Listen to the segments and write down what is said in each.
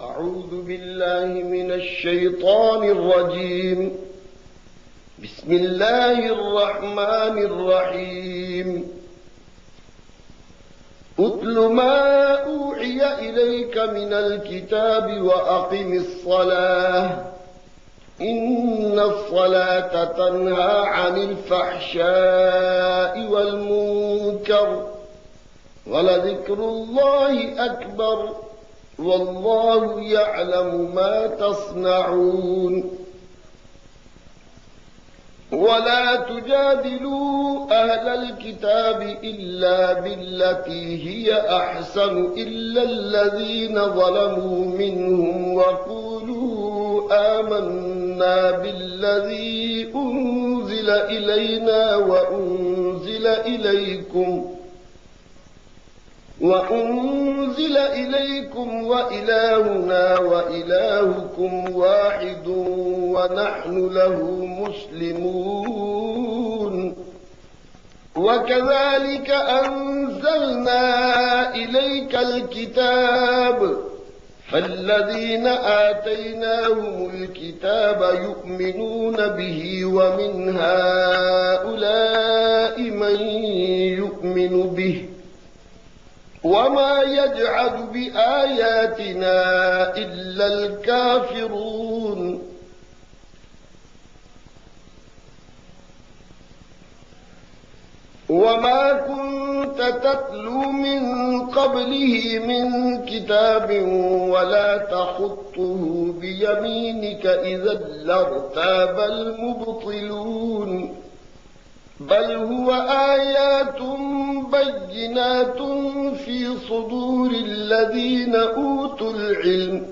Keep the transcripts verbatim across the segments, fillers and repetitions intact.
أعوذ بالله من الشيطان الرجيم. بسم الله الرحمن الرحيم. أتل ما أوحي إليك من الكتاب وأقم الصلاة إن الصلاة تنهى عن الفحشاء والمنكر ولذكر الله أكبر والله يعلم ما تصنعون. ولا تجادلوا أهل الكتاب إلا بالتي هي أحسن إلا الذين ظلموا منهم وقولوا آمنا بالذي أنزل إلينا وأنزل إليكم وأنزل إليكم وإلهنا وإلهكم واحد ونحن له مسلمون. وكذلك أنزلنا إليك الكتاب فالذين آتيناهم الكتاب يؤمنون به ومن هؤلاء من يؤمن به وما يجعل بآياتنا إلا الكافرون. وما كنت تتلو من قبله من كتاب ولا تخطه بيمينك إذا لارتاب المبطلون بل هو آيات بينات في صدور الذين أوتوا العلم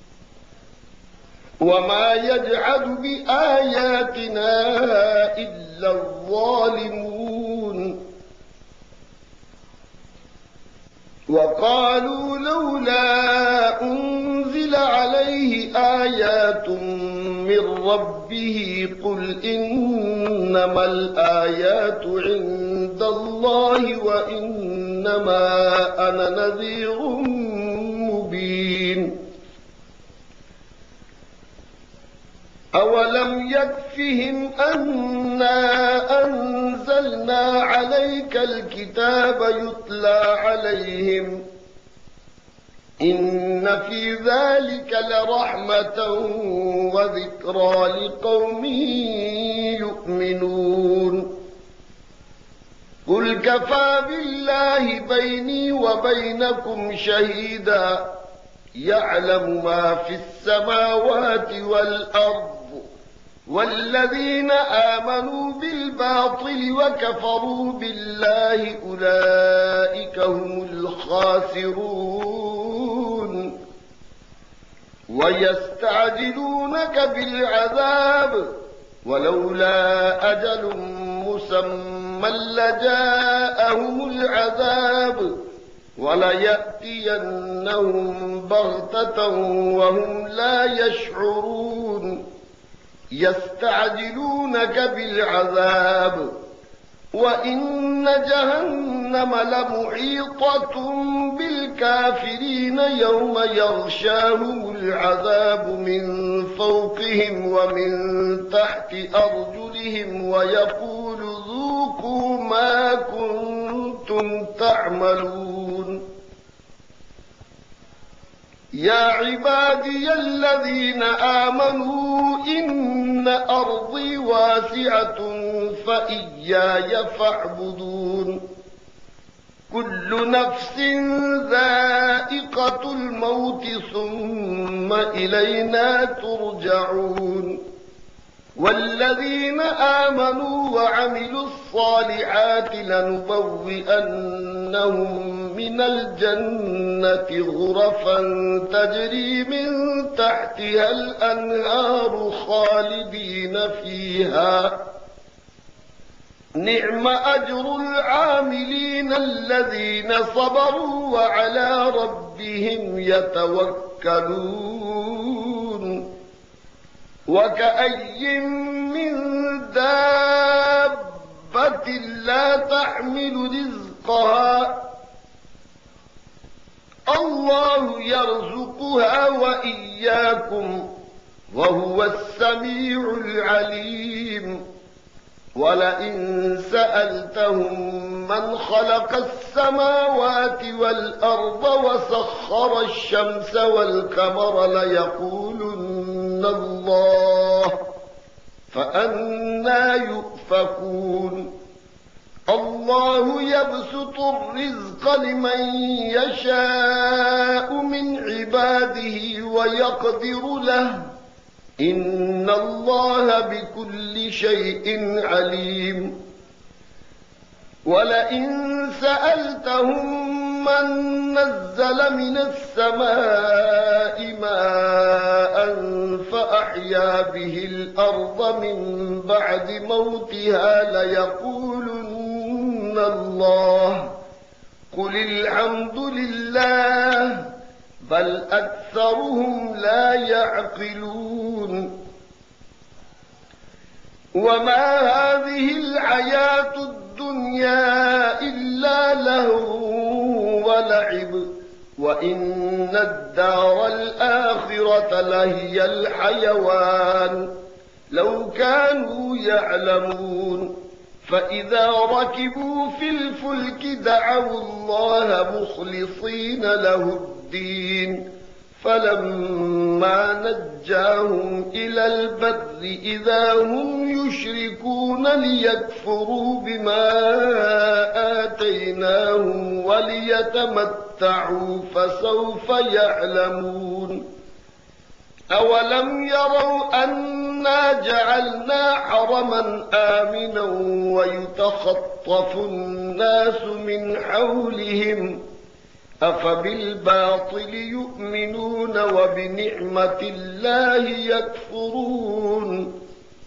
وما يجعل بآياتنا إلا الظالمون. وقالوا لولا أنزل عليه آيات من ربه قل إنما الآيات عند الله وإنما أنا نذير مبين. أولم يكفهم أنا أنزلنا عليك الكتاب يتلى عليهم إن في ذلك لرحمة وذكرى لقوم يؤمنون. قل كفى بالله بيني وبينكم شهيدا يعلم ما في السماوات والأرض والذين آمنوا بالباطل وكفروا بالله أولئك هم الخاسرون. ويستعجلونك بالعذاب ولولا أجل مسمى لجاءهم العذاب وليأتينهم بغتة وهم لا يشعرون. يستعجلونك بالعذاب وإن جهنم لمحيطة بالكافرين يوم يغشاهم العذاب من فوقهم ومن تحت أرجلهم ويقول ذوقوا ما كنتم تعملون. يا عبادي الذين آمنوا إن أرضي واسعة فإياي فاعبدون. كل نفس ذائقة الموت ثم إلينا ترجعون. والذين آمنوا وعملوا الصالحات لنبوئنهم من الجنة غرفا تجري من تحتها الأنهار خالدين فيها نعم أجر العاملين الذين صبروا وعلى ربهم يتوكلون. وكأي من دابة لا تحمل رزقها الله يرزقها وإياكم وهو السميع العليم. ولئن سألتهم من خلق السماوات والأرض وسخر الشمس والقمر ليقولن الله فأنى يؤفكون. الله يبسط الرزق لمن يشاء من عباده ويقدر له إن الله بكل شيء عليم. ولئن سألتهم من نزل من السماء ماء فأحيا به الأرض من بعد موتها ليقولن الله قل الحمد لله بل أكثرهم لا يعقلون. وما هذه الحياة الدنيا إلا لهو ولعب وإن الدار الآخرة لهي الحيوان لو كانوا يعلمون. فإذا ركبوا في الفلك دعوا الله مخلصين له الدين فلما نجاهم إلى البر إذا هم يشركون ليكفروا بما آتيناهم وليتمتعوا فسوف يعلمون. أولم يروا أنا جعلنا حرما آمنا ويتخطف الناس من حولهم أفبالباطل يؤمنون وبنعمة الله يكفرون.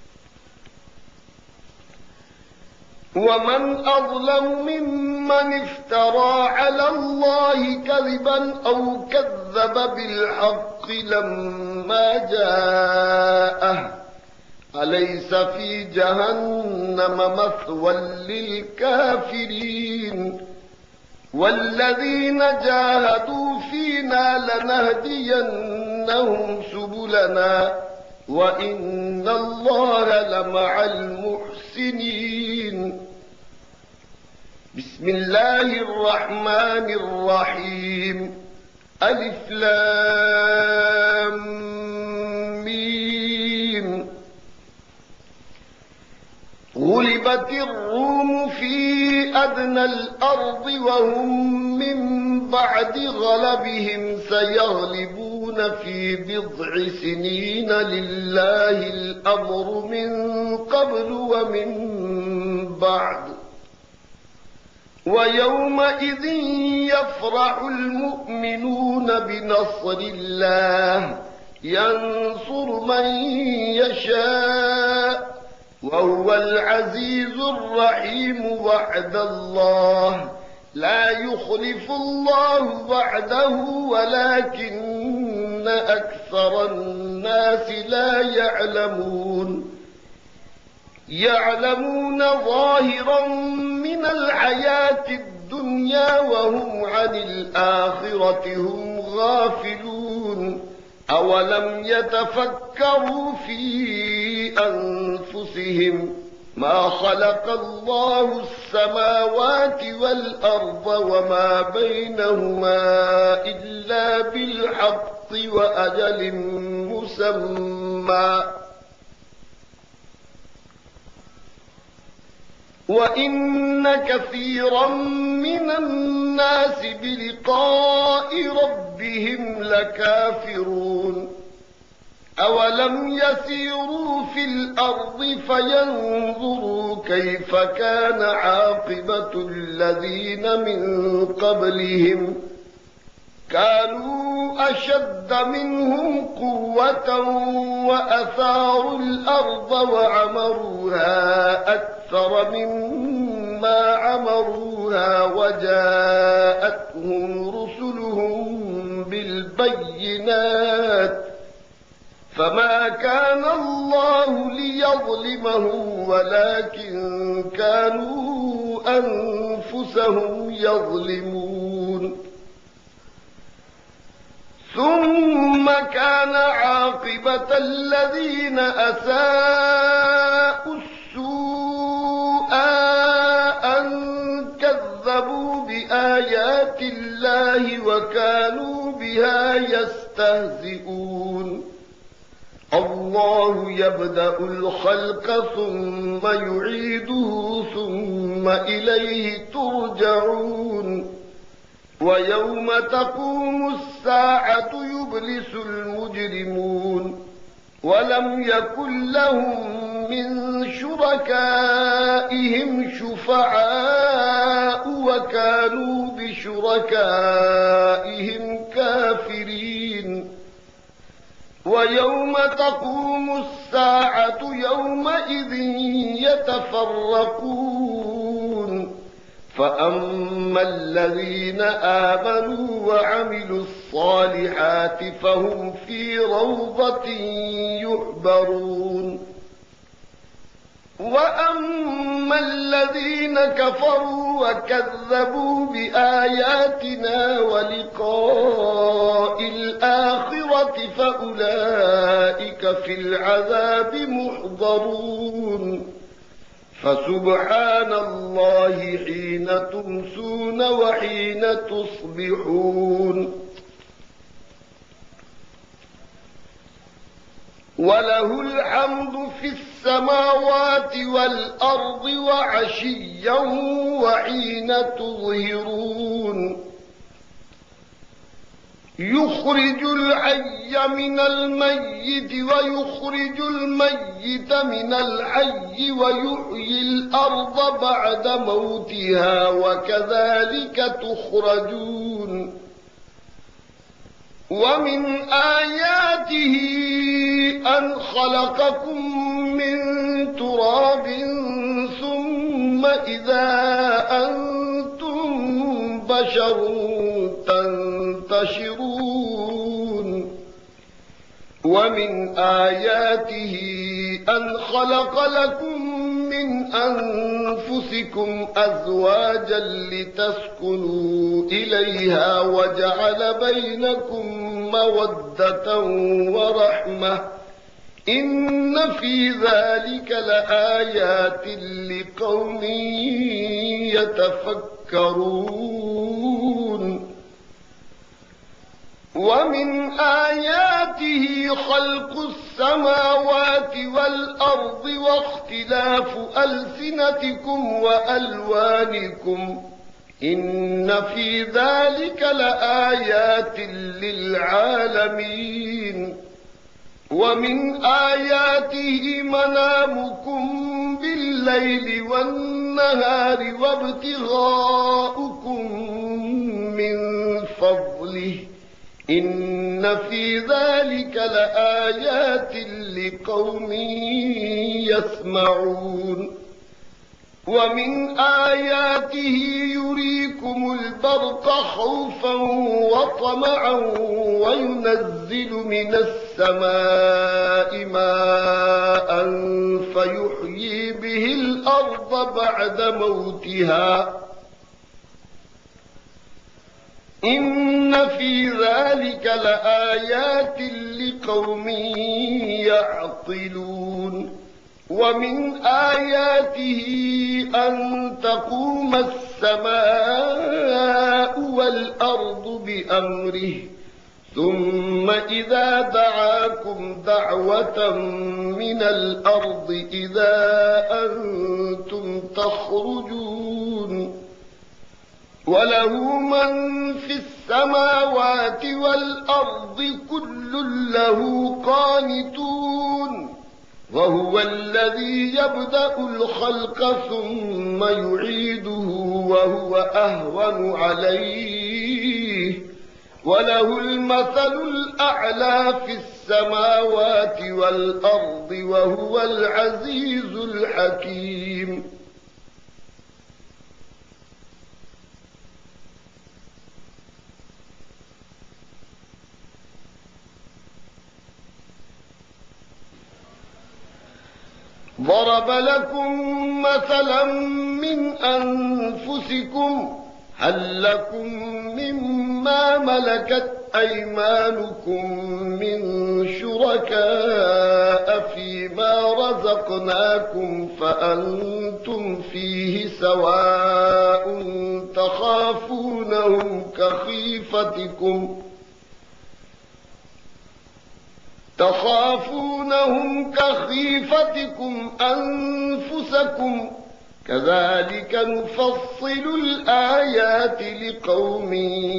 ومن أظلم ممن افترى على الله كذبا أو كذب بالحق لما جاءه أليس في جهنم مثوى للكافرين. والذين جاهدوا فينا لنهدينهم سبلنا وإن الله لمع المحسنين. بسم الله الرحمن الرحيم ألف لام ميم. غلبت الروم في أدنى الأرض وهم من بعد غلبهم سيغلبون في بضع سنين لله الأمر من قبل ومن بعد ويومئذ يفرح المؤمنون بنصر الله ينصر من يشاء وهو العزيز الرحيم. وعد الله لا يخلف الله وعده ولكن أكثر الناس لا يعلمون. يعلمون ظاهرا من الحياة الدنيا وهم عن الآخرة هم غافلون. أولم يتفكروا في أنفسهم ما خلق الله السماوات والأرض وما بينهما إلا بالحق وأجل مسمى وإن كثيرا من الناس بلقاء ربهم لكافرون. أولم يسيروا في الأرض فينظروا كيف كان عاقبة الذين من قبلهم كانوا أشد منهم قوة وأثاروا الأرض وعمروها أكثر مما عمروها وجاءتهم رسلهم بالبينات فما كان الله ليظلمهم ولكن كانوا أنفسهم يظلمون. ثم كان عاقبة الذين أساءوا السوء أن كذبوا بآيات الله وكانوا بها يستهزئون الله يبدأ الخلق ثم يعيده ثم إليه ترجعون ويوم تقوم الساعة يبلس المجرمون ولم يكن لهم من شركائهم شفعاء وكانوا بشركائهم كافرين ويوم تقوم الساعة يومئذ يتفرقون فأما الذين آمنوا وعملوا الصالحات فهم في روضة يحبرون وأما الذين كفروا وكذبوا بآياتنا ولقاء الآخرة فأولئك في العذاب محضرون فسبحان الله حين تمسون وحين تصبحون وله الحمد في السماوات والأرض وعشيا وحين تظهرون يخرج الحي من الميت ويخرج الميت من الحي ويحيي الأرض بعد موتها وكذلك تخرجون ومن آياته أن خلقكم من تراب ثم إذا أنتم بشر تنتشرون ومن آياته أن خلق لكم من أنفسكم أزواجا لتسكنوا إليها وجعل بينكم مودة ورحمة إن في ذلك لآيات لقوم يتفكرون ومن آياته خلق السماوات والأرض واختلاف ألسنتكم وألوانكم إن في ذلك لآيات للعالمين ومن آياته منامكم بالليل والنهار وابتغاؤكم من فضله إن في ذلك لآيات لقوم يسمعون ومن آياته يريكم البرق خوفا وطمعا وينزل من السماء ماء فيحيي به الأرض بعد موتها إن في ذلك لآيات لقوم يعقلون ومن آياته أن تقوم السماء والأرض بأمره ثم إذا دعاكم دعوة من الأرض إذا أنتم تخرجون وله من في السماوات والأرض كل له قانتون وهو الذي يبدأ الخلق ثم يعيده وهو أهون عليه وله المثل الأعلى في السماوات والأرض وهو العزيز الحكيم ضرب لكم مثلا من أنفسكم هل لكم مما ملكت أيمانكم من شركاء فيما رزقناكم فأنتم فيه سواء تخافونهم كخيفتكم تخافونهم كخيفتكم أنفسكم كذلك نفصل الآيات لقوم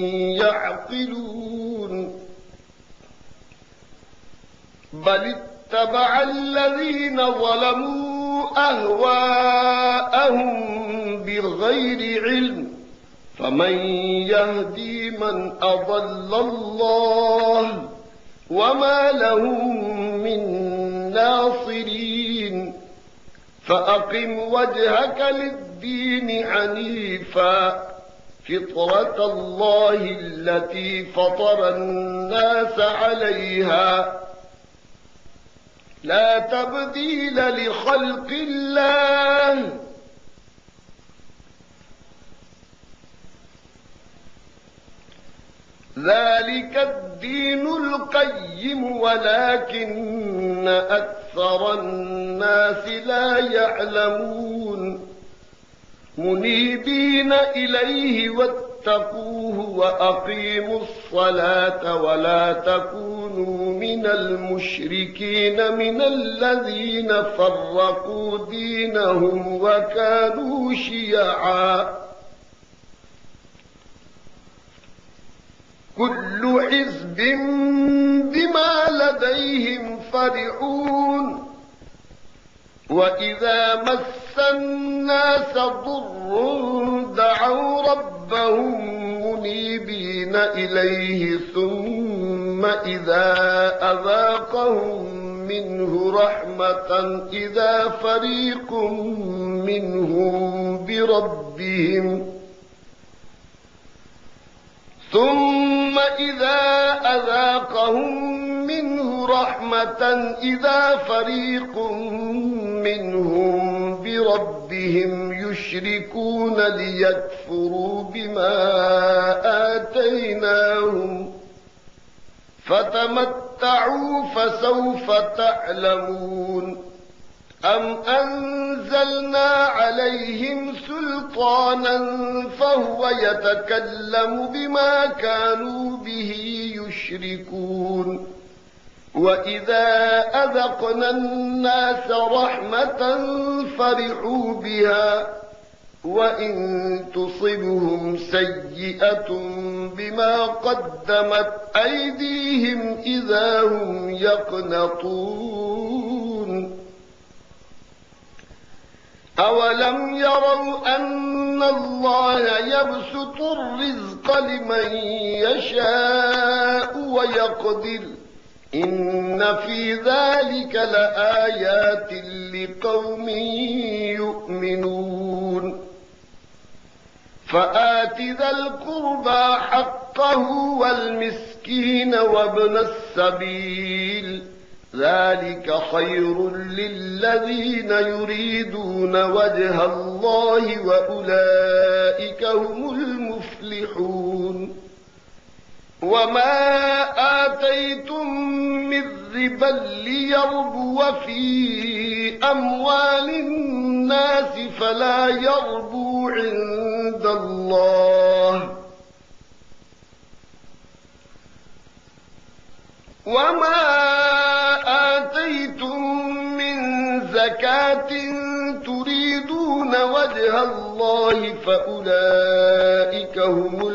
يعقلون بل اتبع الذين ظلموا أهواءهم بغير علم فمن يهدي من أضل الله وما لهم من ناصرين فأقم وجهك للدين حنيفا فطرة الله التي فطر الناس عليها لا تبديل لخلق الله ذلك الدين القيم ولكن أكثر الناس لا يعلمون منيبين إليه واتقوه وأقيموا الصلاة ولا تكونوا من المشركين من الذين فرقوا دينهم وكانوا شيعا كل حزب بما لديهم فرحون وإذا مس الناس ضر دعوا ربهم منيبين إليه ثم إذا أذاقهم منه رحمة إذا فريق منهم بربهم ثم إذا أذاقهم منه رحمة إذا فريق منهم بربهم يشركون ليكفروا بما آتيناهم فتمتعوا فسوف تعلمون أم أنزلنا عليهم سلطانا فهو يتكلم بما كانوا به يشركون وإذا أذقنا الناس رحمة فرحوا بها وإن تصبهم سيئة بما قدمت أيديهم إذا هم يقنطون أولم يروا أن الله يبسط الرزق لمن يشاء ويقدر إن في ذلك لآيات لقوم يؤمنون فآت ذا القربى حقه والمسكين وابن السبيل ذلك خير للذين يريدون وجه الله وأولئك هم المفلحون وما آتيتم من ربا ليربو في أموال الناس فلا يربو عند الله وما آتيتم من زكاة تريدون وجه الله فأولئك هم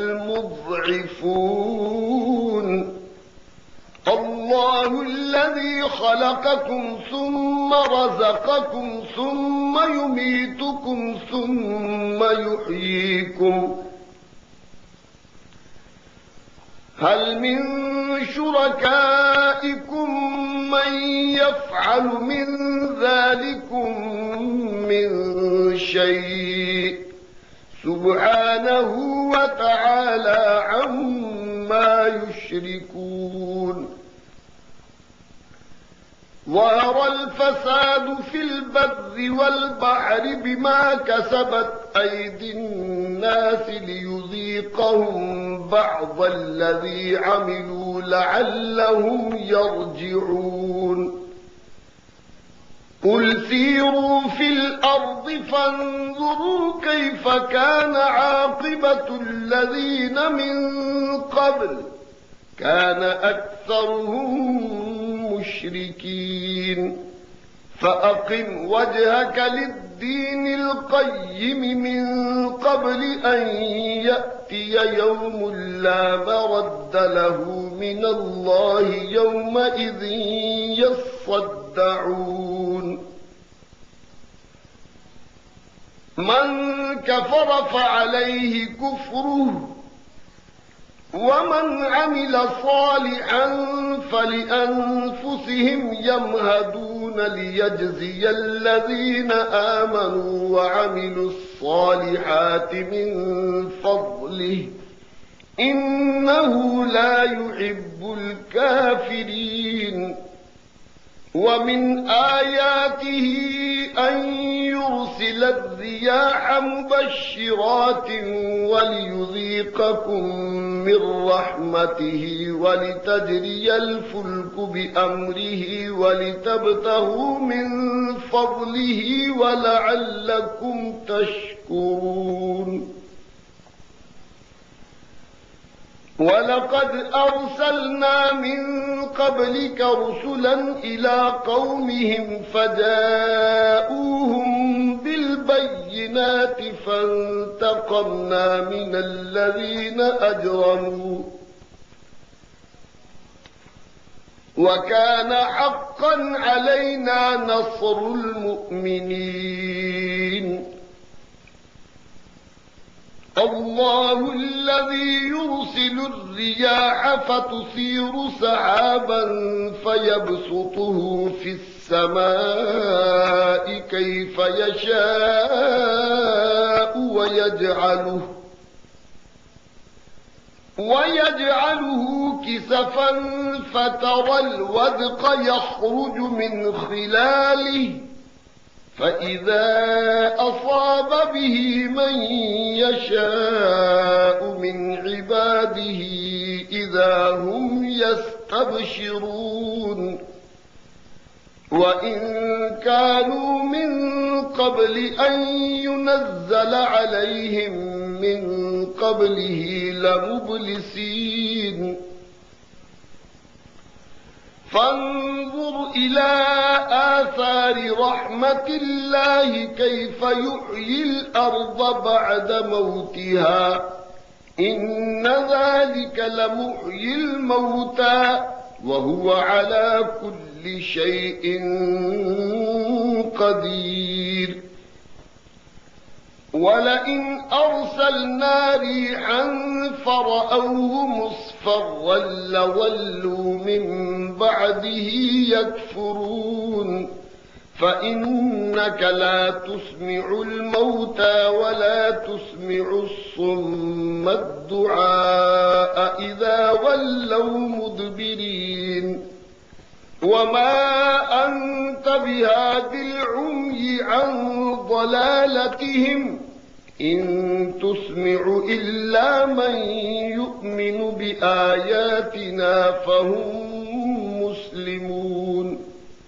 المضعفون الله الذي خلقكم ثم رزقكم ثم يميتكم ثم يحييكم هل من شركائكم من يفعل من ذلكم من شيء سبحانه وتعالى عما يشركون ظهر الفساد في البر والبحر بما كسبت أيدي الناس ليذيقهم بعض الذي عملوا لعلهم يرجعون قل سيروا في الأرض فانظروا كيف كان عاقبة الذين من قبل كان أكثرهم مشركين فأقم وجهك للدين القيم من قبل أن يأتي يوم لا مرد له من الله يومئذ يصدعون من كفر فعليه كفره ومن عمل صالحا فلأنفسهم يمهدون ليجزي الذين آمنوا وعملوا الصالحات من فضله إنه لا يحب الكافرين ومن آياته أن يرسل الرياح مبشرات وليذيقكم من رحمته ولتجري الفلك بأمره ولتبتغوا من فضله ولعلكم تشكرون ولقد أرسلنا من قبلك رسلا إلى قومهم فجاءوهم بالبينات فانتقمنا من الذين أجرموا وكان حقا علينا نصر المؤمنين الله الذي يرسل الرياح فتثير سحابا فيبسطه في السماء كيف يشاء ويجعله ويجعله كسفا فترى الودق يخرج من خلاله فإذا أصاب به من يشاء من عباده إذا هم يستبشرون وإن كانوا من قبل أن ينزل عليهم من قبله لمبلسين فانظر إلى آثار رحمة الله كيف يحيي الأرض بعد موتها إن ذلك لمحيي الموتى وهو على كل شيء قدير ولئن أرسلنا ريحا فرأوه مصفرا لولوا من بعده يكفرون فإنك لا تسمع الموتى ولا تسمع الصم الدعاء إذا ولوا مدبرين وما أنت بهاد العمي عن ضلالتهم إن تسمع إلا من يؤمن بآياتنا فهم مسلمون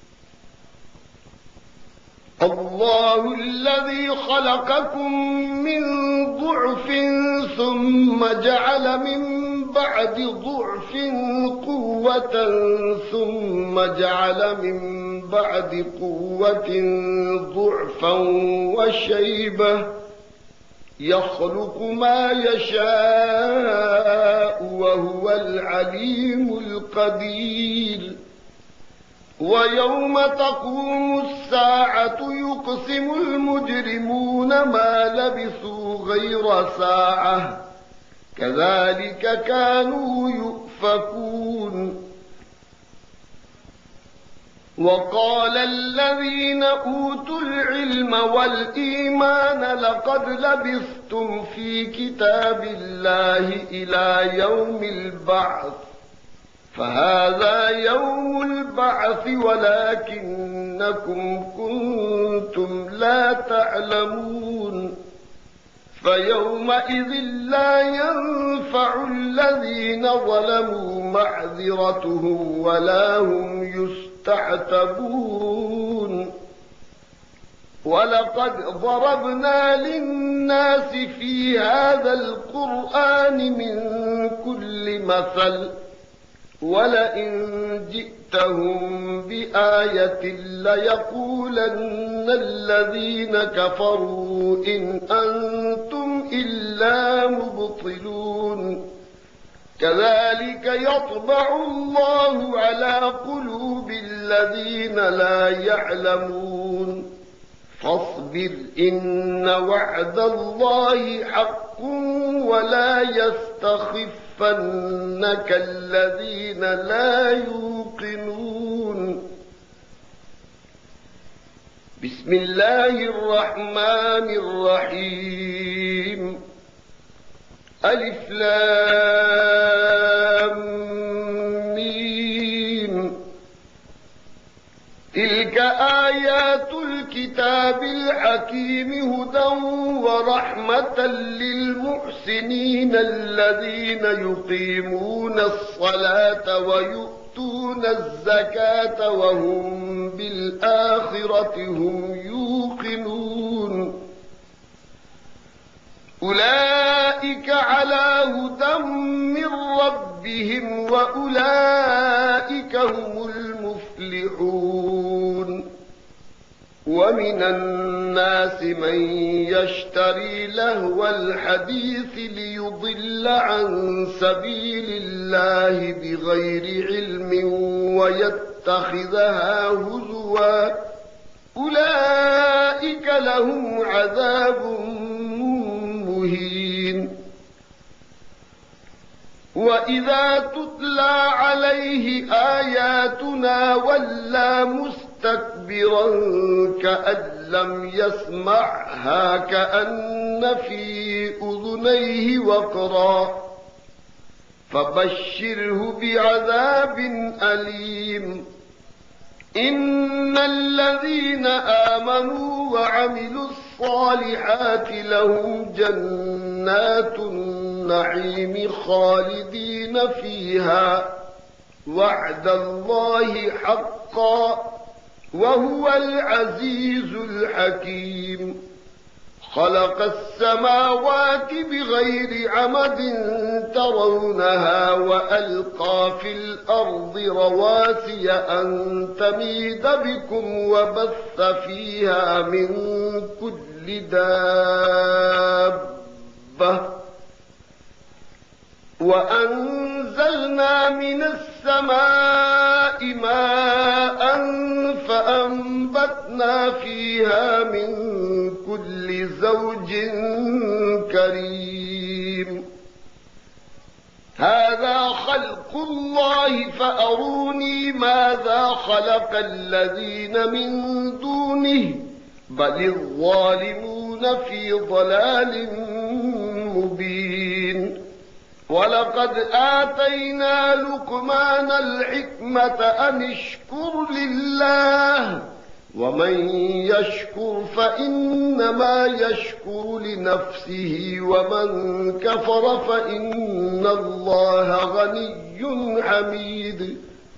الله الذي خلقكم من ضعف ثم جعل من بعد ضعف قوة ثم جعل من بعد قوة ضعفا وشيبة يخلق ما يشاء وهو العليم القدير ويوم تقوم الساعة يقسم المجرمون ما لبثوا غير ساعة كذلك كانوا يؤفكون وقال الذين أوتوا العلم والإيمان لقد لبثتم في كتاب الله إلى يوم البعث فهذا يوم البعث ولكنكم كنتم لا تعلمون فيومئذ لا ينفع الذين ظلموا معذرتهم ولا هم يستعتبون ولقد ضربنا للناس في هذا القرآن من كل مثل ولئن جئتهم بآية ليقولن الذين كفروا إن أنتم إلا مبطلون كذلك يطبع الله على قلوب الذين لا يعلمون فاصبر إن وعد الله حق ولا يستخفنك الذين لا يوقنون بسم الله الرحمن الرحيم ألف لام ميم تلك آيات الكتاب الحكيم هدى ورحمة للمحسنين الذين يقيمون الصلاة ويؤتون الزكاة وهم بالآخرة هم يوقنون أولئك على هدى من ربهم وأولئك هم المفلحون ومن الناس من يشتري لهو الحديث ليضل عن سبيل الله بغير علم ويتخذها هزوا أولئك لهم عذاب مهين وإذا تتلى عليه آياتنا ولى مستكبرا كأن لم يسمعها كأن في أذنيه وقرا فبشره بعذاب أليم إن الذين آمنوا وعملوا الصالحات لهم جنات النعيم خالدين فيها وعد الله حقا وهو العزيز الحكيم خلق السماوات بغير عمد ترونها وألقى في الأرض رواسي أن تميد بكم وبث فيها من كل دابة وأنزلنا من السماء ماء فأنبتنا فيها من كل زوج كريم هذا خلق الله فأروني ماذا خلق الذين من دونه بل الظالمون في ضلال مبين ولقد آتينا لقمان الحكمة أن اشكر لله ومن يشكر فإنما يشكر لنفسه ومن كفر فإن الله غني حميد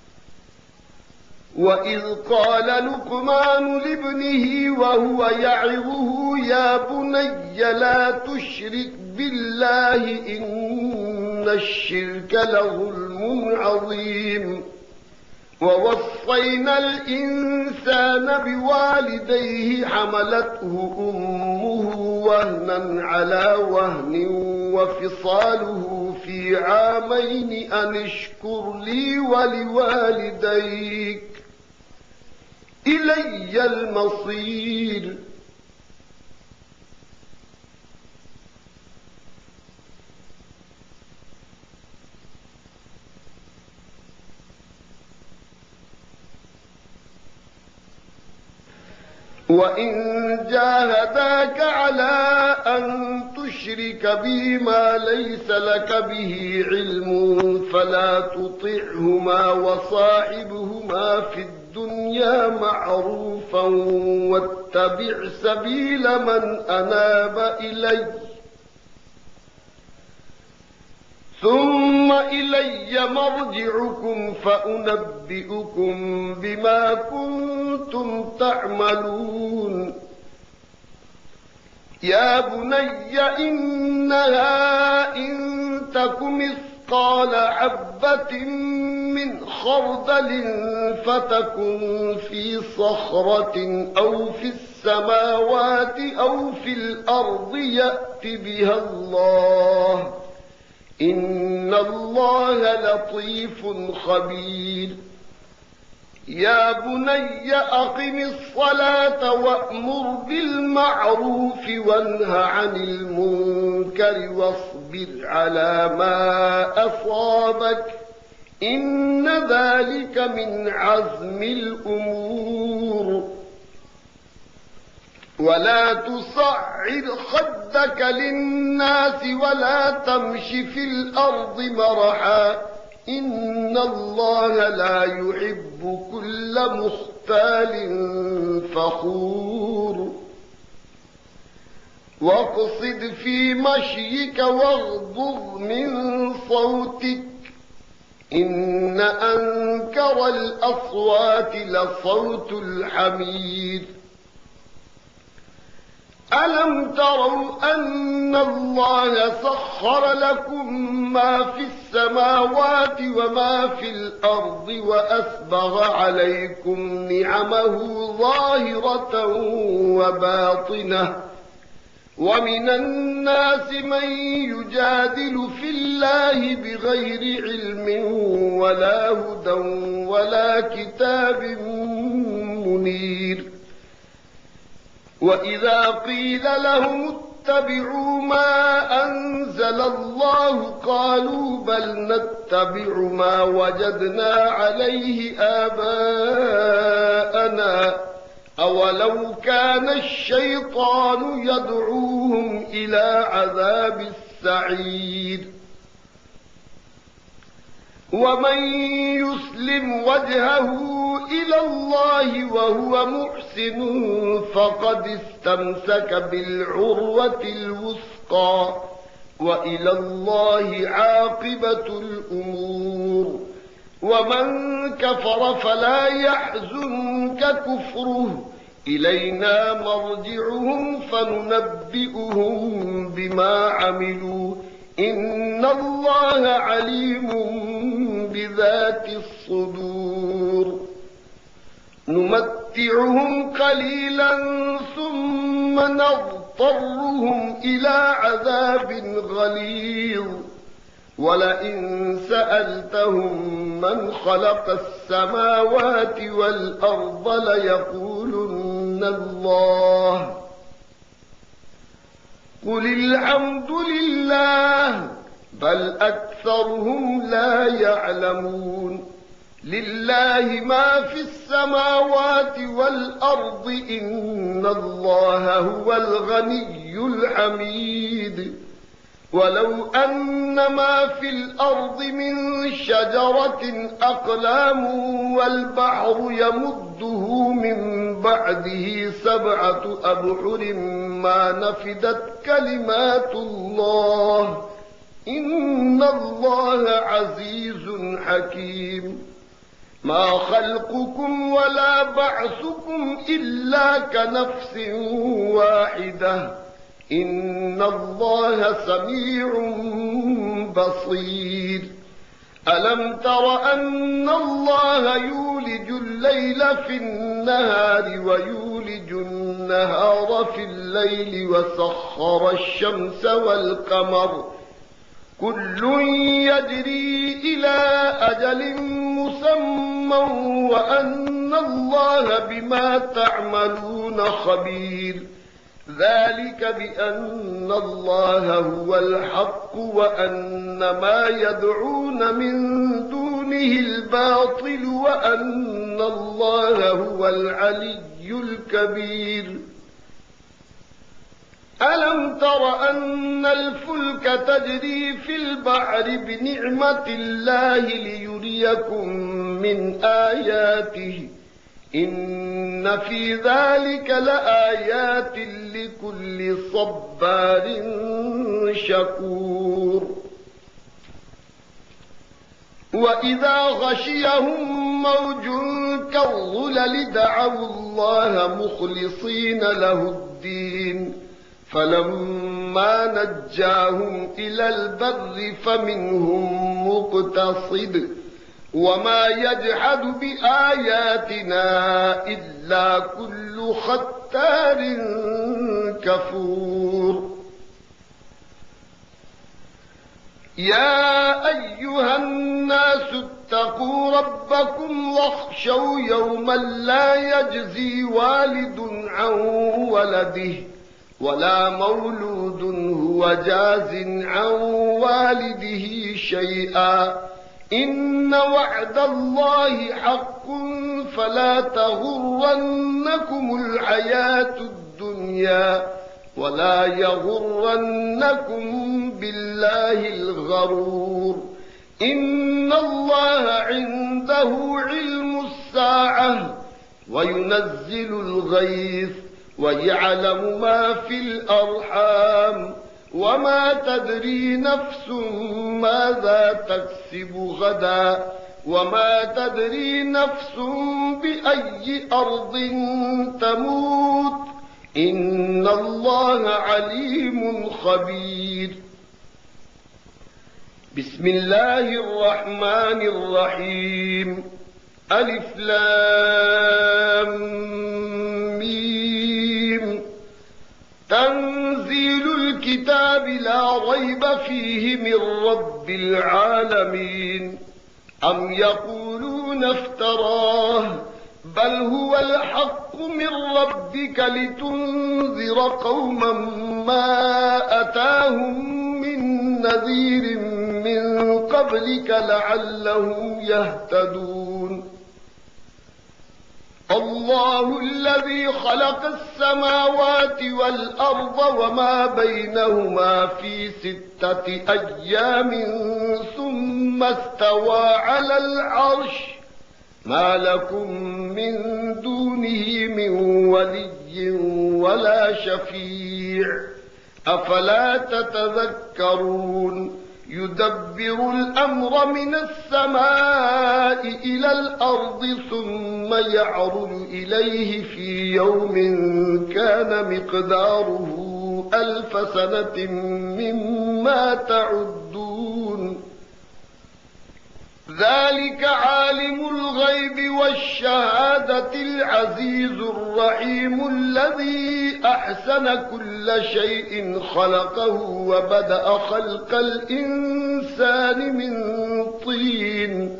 وإذ قال لقمان لابنه وهو يعظه يا بني لا تشرك بالله إن الشرك لظلم عظيم ووصينا الإنسان بوالديه حملته أمه وهنا على وهن وفصاله في عامين أن اشكر لي ولوالديك إلي المصير وإن جاهداك على أن تشرك بي ما ليس لك به علم فلا تطعهما وصاحبهما في الدنيا معروفا واتبع سبيل من أناب إلي ثم إلي مرجعكم فأنبئكم بما كنتم تعملون يا بني إنها إن تك مثقال حبة من خردل فتكن في صخرة أو في السماوات أو في الأرض يأت بها الله إن الله لطيف خبير يا بني أقم الصلاة وأمر بالمعروف وانه عن المنكر واصبر على ما أصابك إن ذلك من عزم الأمور ولا تصعد خدك للناس ولا تمش في الأرض مرحا إن الله لا يحب كل مختال فخور واقصد في مشيك واغضض من صوتك إن أنكر الأصوات لصوت الحمير ألم تروا أن الله سخر لكم ما في السماوات وما في الأرض وأسبغ عليكم نعمه ظاهرة وباطنة ومن الناس من يجادل في الله بغير علم ولا هدى ولا كتاب منير وإذا قيل لهم اتبعوا ما أنزل الله قالوا بل نتبع ما وجدنا عليه آباءنا أولو كان الشيطان يدعوهم إلى عذاب السعير ومن يسلم وجهه إلى الله وهو محسن فقد استمسك بالعروة الوثقى وإلى الله عاقبة الأمور ومن كفر فلا يحزنك كفره إلينا مرجعهم فننبئهم بما عملوا إن الله عليم بذات الصدور نمتعهم قليلا ثم نضطرهم إلى عذاب غليظ ولئن سألتهم من خلق السماوات والأرض ليقولن الله قل الحمد لله بل أكثرهم لا يعلمون لله ما في السماوات والأرض إن الله هو الغني الحميد ولو أن ما في الأرض من شجرة أقلام والبحر يمده من بعده سبعة أبحر ما نفدت كلمات الله إن الله عزيز حكيم ما خلقكم ولا بعثكم إلا كنفس واحدة إن الله سميع بصير ألم تر أن الله يولج الليل في النهار ويولج النهار في الليل وسخر الشمس والقمر كل يجري إلى أجل مسمى وأن الله بما تعملون خبير ذلك بأن الله هو الحق وأن ما يدعون من دونه الباطل وأن الله هو العلي الكبير ألم تر أن الفلك تجري في البحر بنعمة الله ليريكم من آياته إن في ذلك لآيات لكل صبار شكور وإذا غشيهم موج كالظلل دعوا الله مخلصين له الدين فلما نجاهم إلى البر فمنهم مقتصد وما يجحد بآياتنا إلا كل ختار كفور يا أيها الناس اتقوا ربكم واخشوا يوما لا يجزي والد عن ولده ولا مولود هو جاز عن والده شيئا إن وعد الله حق فلا تغرنكم الحياة الدنيا ولا يغرنكم بالله الغرور إن الله عنده علم الساعة وينزل الغيث ويعلم ما في الأرحام وما تدري نفس ماذا تكسب غدا وما تدري نفس بأي أرض تموت إن الله عليم خبير بسم الله الرحمن الرحيم ألف لام ميم تنزيل الكتاب لا ريب فيه من رب العالمين أم يقولون افتراه بل هو الحق من ربك لتنذر قوما ما أتاهم من نذير من قبلك لعلهم يهتدون الله الذي خلق السماوات والأرض وما بينهما في ستة أيام ثم استوى على العرش ما لكم من دونه من ولي ولا شفيع أفلا تتذكرون يدبر الأمر من السماء إلى الأرض ثم يعرج إليه في يوم كان مقداره ألف سنة مما تعدون ذلك عالم الغيب والشهادة العزيز الرحيم الذي أحسن كل شيء خلقه وبدأ خلق الإنسان من طين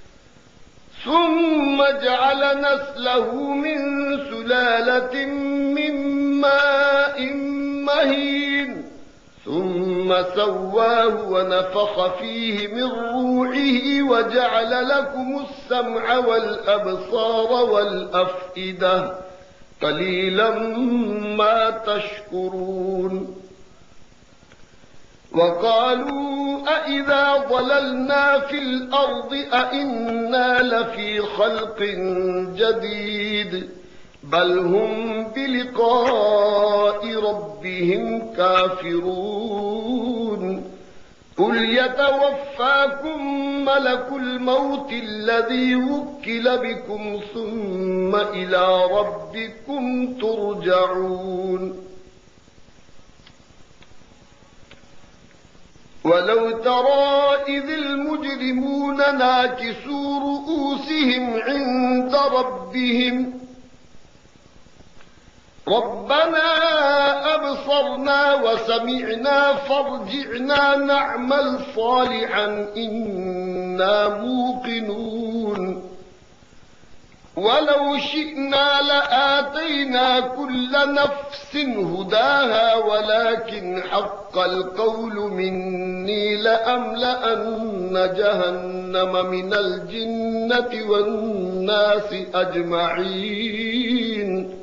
ثم جعل نسله من سلالة من ماء مهين ثم سواه ونفخ فيه من روحه وجعل لكم السمع والأبصار والأفئدة قليلا ما تشكرون وقالوا أئذا ضللنا في الأرض أئنا لفي خلق جديد بل هم بلقاء ربهم كافرون قل يتوفاكم ملك الموت الذي وكل بكم ثم إلى ربكم ترجعون ولو ترى إذ المجرمون ناكسوا رؤوسهم عند ربهم ربنا أبصرنا وسمعنا فارجعنا نعمل صالحا إنا موقنون ولو شئنا لآتينا كل نفس هداها ولكن حق القول مني لأملأن جهنم من الجنة والناس أجمعين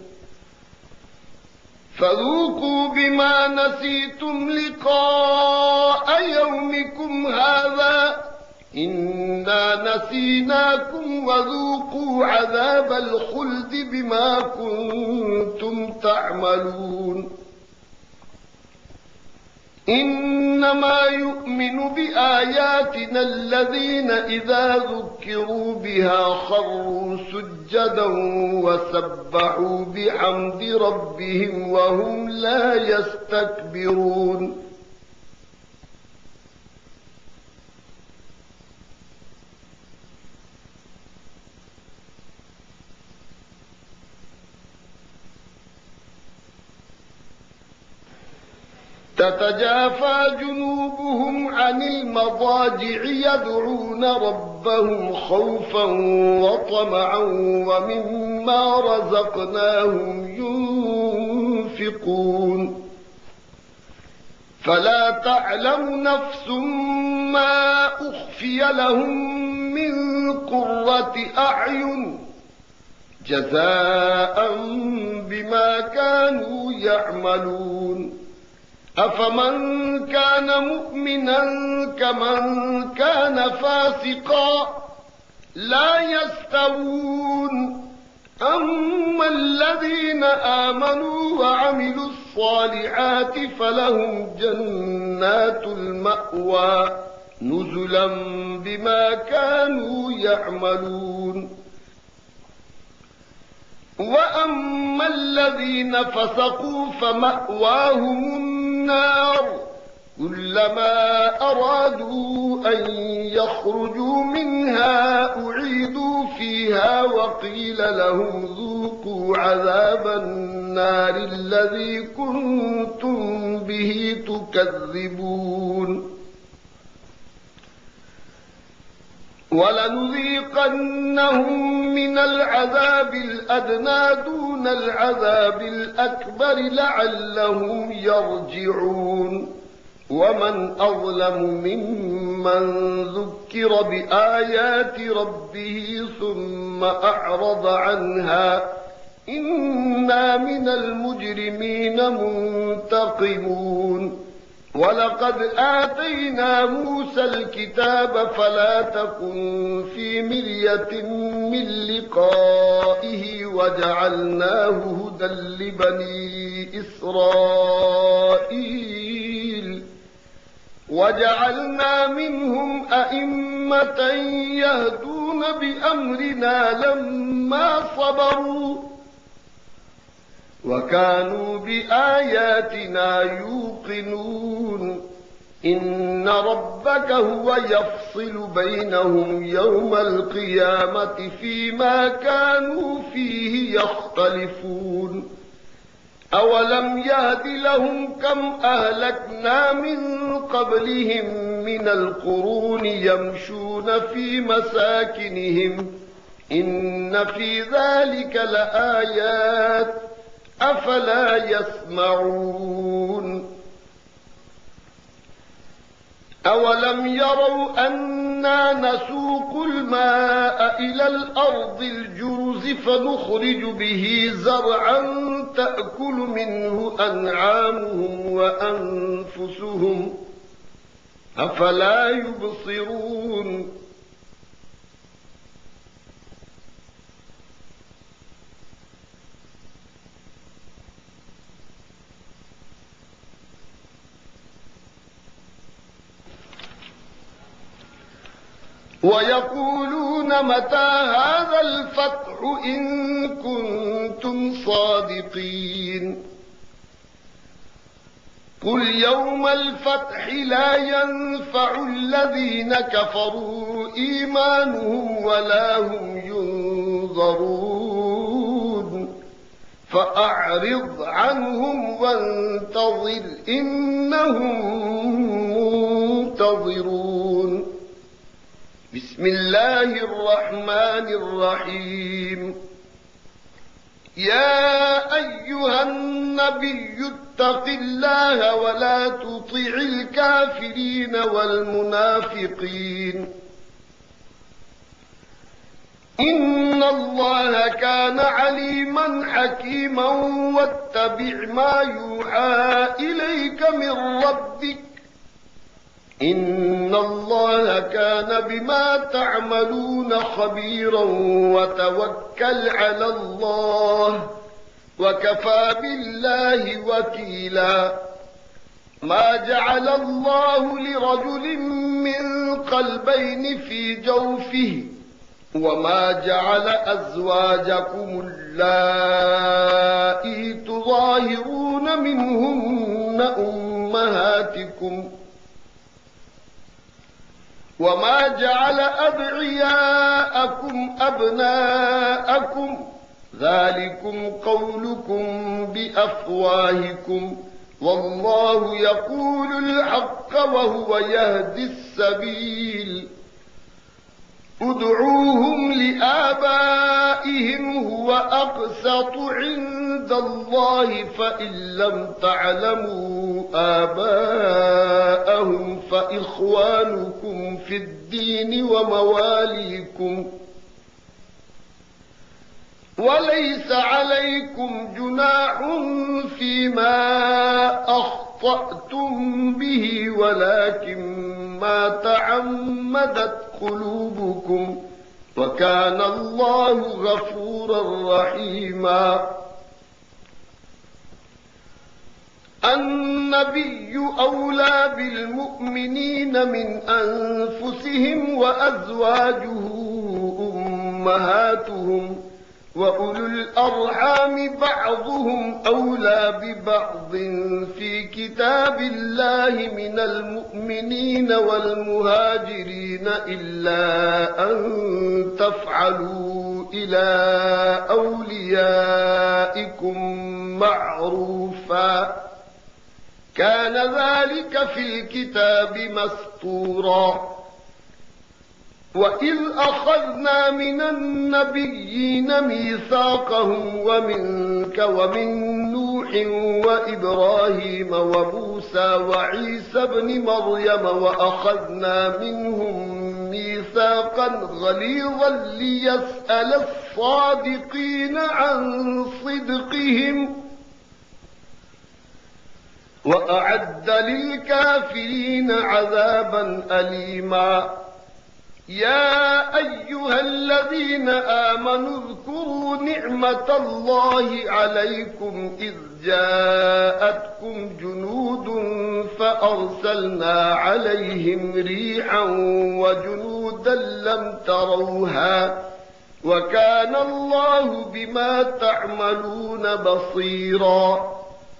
فذوقوا بما نسيتم لقاء يومكم هذا إنا نسيناكم وذوقوا عذاب الخلد بما كنتم تعملون إنما يؤمن بآياتنا الذين إذا ذكروا بها خروا سجدا وسبحوا بحمد ربهم وهم لا يستكبرون تتجافى جنوبهم عن المضاجع يدعون ربهم خوفا وطمعا ومما رزقناهم ينفقون فلا تعلم نفس ما أخفي لهم من قرة أعين جزاء بما كانوا يعملون أفمن كان مؤمنا كمن كان فاسقا لا يستوون أما الذين آمنوا وعملوا الصالحات فلهم جنات المأوى نزلا بما كانوا يعملون وأما الذين فسقوا فمأواهم النار كلما أرادوا أن يخرجوا منها أعيدوا فيها وقيل لهم ذوقوا عذاب النار الذي كنتم به تكذبون ولنذيقنهم من العذاب الأدنى دون العذاب الأكبر لعلهم يرجعون ومن أظلم ممن ذكر بآيات ربه ثم أعرض عنها إنا من المجرمين منتقمون ولقد آتينا موسى الكتاب فلا تكن في مرية من لقائه وجعلناه هدى لبني إسرائيل وجعلنا منهم أئمة يهدون بأمرنا لما صبروا وكانوا بآياتنا يوقنون إن ربك هو يفصل بينهم يوم القيامة فيما كانوا فيه يختلفون أولم يهد لهم كم أهلكنا من قبلهم من القرون يمشون في مساكنهم إن في ذلك لآيات أفلا يسمعون أولم يروا أنا نسوق الماء إلى الأرض الجرز فنخرج به زرعا تأكل منه أنعامهم وأنفسهم أفلا يبصرون ويقولون متى هذا الفتح إن كنتم صادقين قل يوم الفتح لا ينفع الذين كفروا إيمانهم ولا هم ينظرون فأعرض عنهم وانتظر إنهم منتظرون بسم الله الرحمن الرحيم يا أيها النبي اتق الله ولا تطع الكافرين والمنافقين إن الله كان عليما حكيما واتبع ما يوحى إليك من ربك إن الله كان بما تعملون خبيرا وتوكل على الله وكفى بالله وكيلا ما جعل الله لرجل من قلبين في جوفه وما جعل أزواجكم اللائي تظاهرون منهن أمهاتكم وما جعل أدعياءكم أبناءكم ذلكم قولكم بأفواهكم والله يقول الحق وهو يهدي السبيل ادعوهم لآبائهم هو أقسط عند الله فإن لم تعلموا آباءهم فإخوانكم في الدين ومواليكم وليس عليكم جناح فيما أخطأتم به ولكن ما تعمدت قلوبكم وكان الله غفورا رحيما. النبي أولى بالمؤمنين من أنفسهم وأزواجه أمهاتهم وأولو الأرحام بعضهم أولى ببعض في كتاب الله من المؤمنين والمهاجرين إلا أن تفعلوا إلى أوليائكم معروفا كان ذلك في الكتاب مسطورا. وإذ أخذنا من النبيين ميثاقهم ومنك ومن نوح وإبراهيم وموسى وعيسى ابن مريم وأخذنا منهم ميثاقا غليظا ليسأل الصادقين عن صدقهم وأعد للكافرين عذابا أليما. يا أيها الذين آمنوا اذكروا نعمة الله عليكم إذ جاءتكم جنود فأرسلنا عليهم ريحا وجنودا لم تروها وكان الله بما تعملون بصيرا.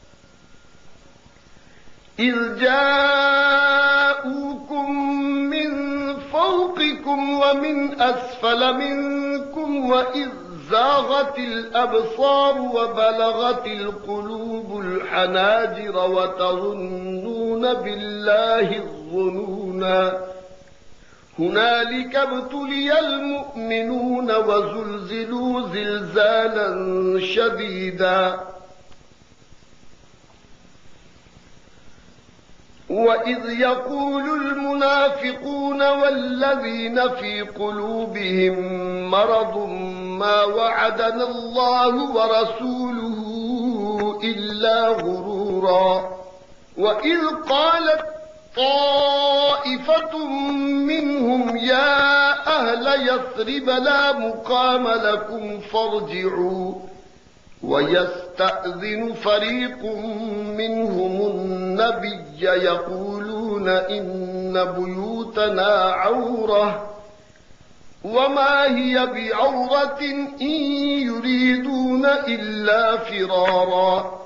إذ جاءوكم من فوقكم ومن أسفل منكم وإذ زاغت الأبصار وبلغت القلوب الحناجر وتظنون بالله الظنونا هنالك ابتلي المؤمنون وزلزلوا زلزالا شديدا. وإذ يقول المنافقون والذين في قلوبهم مرض ما وعدنا الله ورسوله إلا غرورا. وإذ قالت طائفة منهم يا أهل يثرب لا مقام لكم فارجعوا ويستأذن فريق منهم النبي يقولون إن بيوتنا عورة وما هي بعورة إن يريدون إلا فرارا.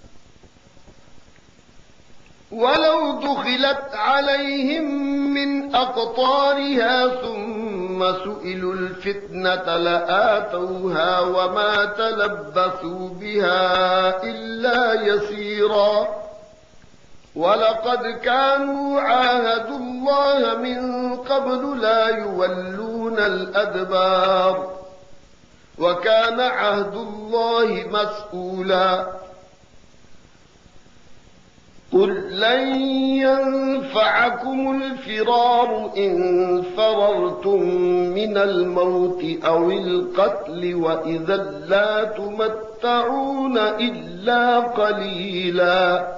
ولو دخلت عليهم من أقطارها ثم سئلوا الفتنة لآتوها وما تلبثوا بها إلا يسيرا. ولقد كانوا عاهدوا الله من قبل لا يولون الأدبار وكان عهد الله مسؤولا. قل لن ينفعكم الفرار إن فررتم من الموت أو القتل وإذا لا تمتعون إلا قليلا.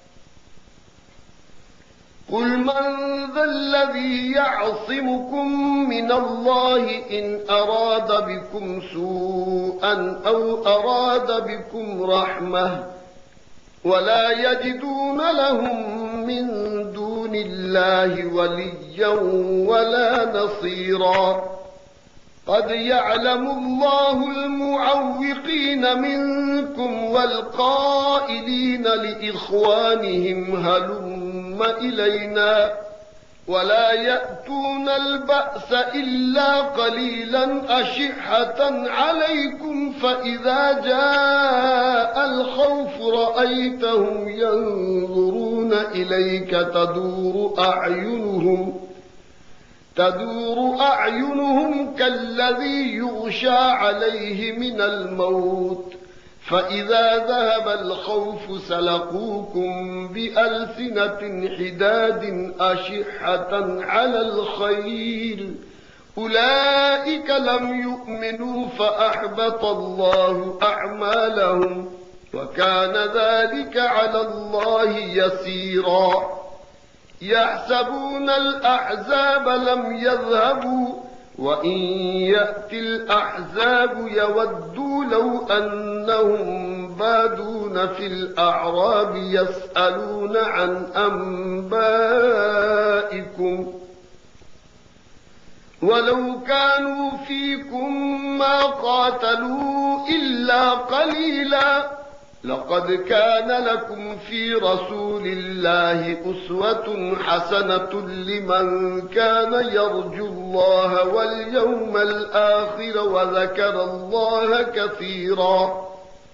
قل من ذا الذي يعصمكم من الله إن أراد بكم سوءا أو أراد بكم رحمة ولا يجدون لهم من دون الله وليا ولا نصيرا قد يعلم الله المعوقين منكم والقائلين لإخوانهم هلم إلينا ولا يأتون البأس إلا قليلا أشحة عليكم فإذا جاء الخوف رأيتهم ينظرون إليك تدور أعينهم تدور أعينهم كالذي يغشى عليه من الموت فإذا ذهب الخوف سلقوكم بألسنة حداد أشحة على الخير أولئك لم يؤمنوا فأحبط الله أعمالهم وكان ذلك على الله يسيرا يحسبون الأحزاب لم يذهبوا وإن يأتي الأحزاب يودوا لو أنهم بادون في الأعراب يسألون عن أنبائكم ولو كانوا فيكم ما قاتلوا إلا قليلا لقد كان لكم في رسول الله أسوة حسنة لمن كان يرجو الله واليوم الآخر وذكر الله كثيرا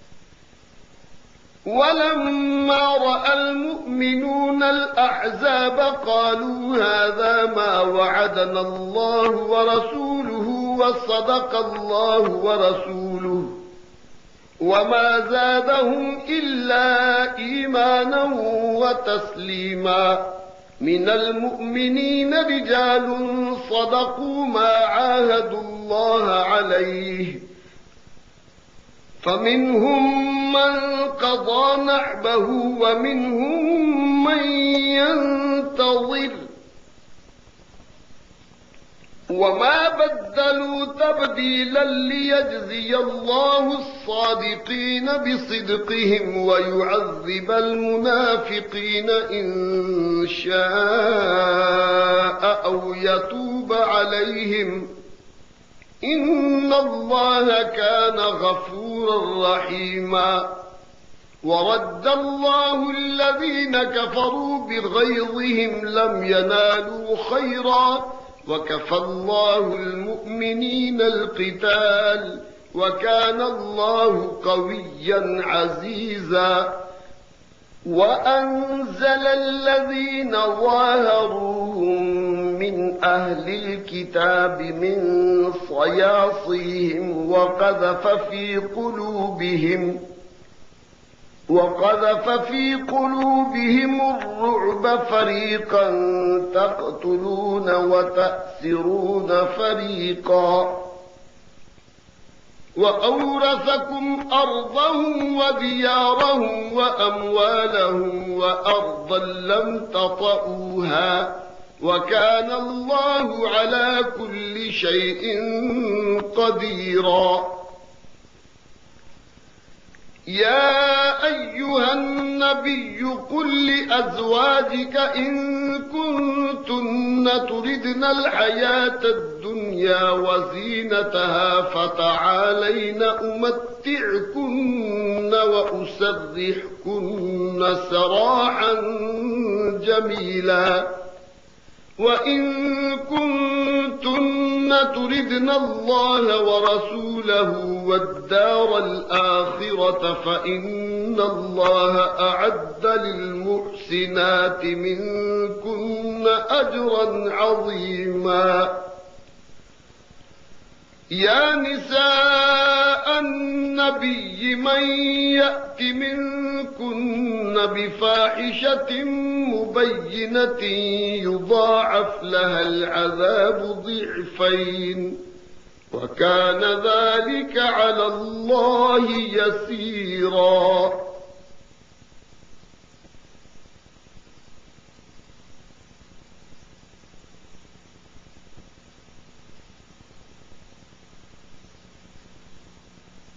ولما رأى المؤمنون الأحزاب قالوا هذا ما وعدنا الله ورسوله وصدق الله ورسوله وما زادهم إلا إيمانا وتسليما من المؤمنين رجال صدقوا ما عاهدوا الله عليه فمنهم من قضى نحبه ومنهم من ينتظر وما بدلوا تبديلا ليجزي الله الصادقين بصدقهم ويعذب المنافقين إن شاء أو يتوب عليهم إن الله كان غفورا رحيما ورد الله الذين كفروا بغيظهم لم ينالوا خيرا وكفى الله المؤمنين القتال وكان الله قويا عزيزا وأنزل الذين ظاهروهم من أهل الكتاب من صياصيهم وقذف في قلوبهم وقذف في قلوبهم الرعب فريقا تقتلون وتأسرون فريقا وأورثكم أرضهم وديارهم وأموالهم وأرضا لم تطئوها وكان الله على كل شيء قديرا يا أيها النبي قل لأزواجك إن كنتن تردن الحياة الدنيا وزينتها فتعالين أمتعكن وأسرحكن سراحا جميلا وإن كنتن تردن الله ورسوله والدار الآخرة فإن الله أعد للمحسنات منكن أجرا عظيما يا نساء النبي من يأت منكن بفاحشة مبينة يضاعف لها العذاب ضعفين وكان ذلك على الله يسيرا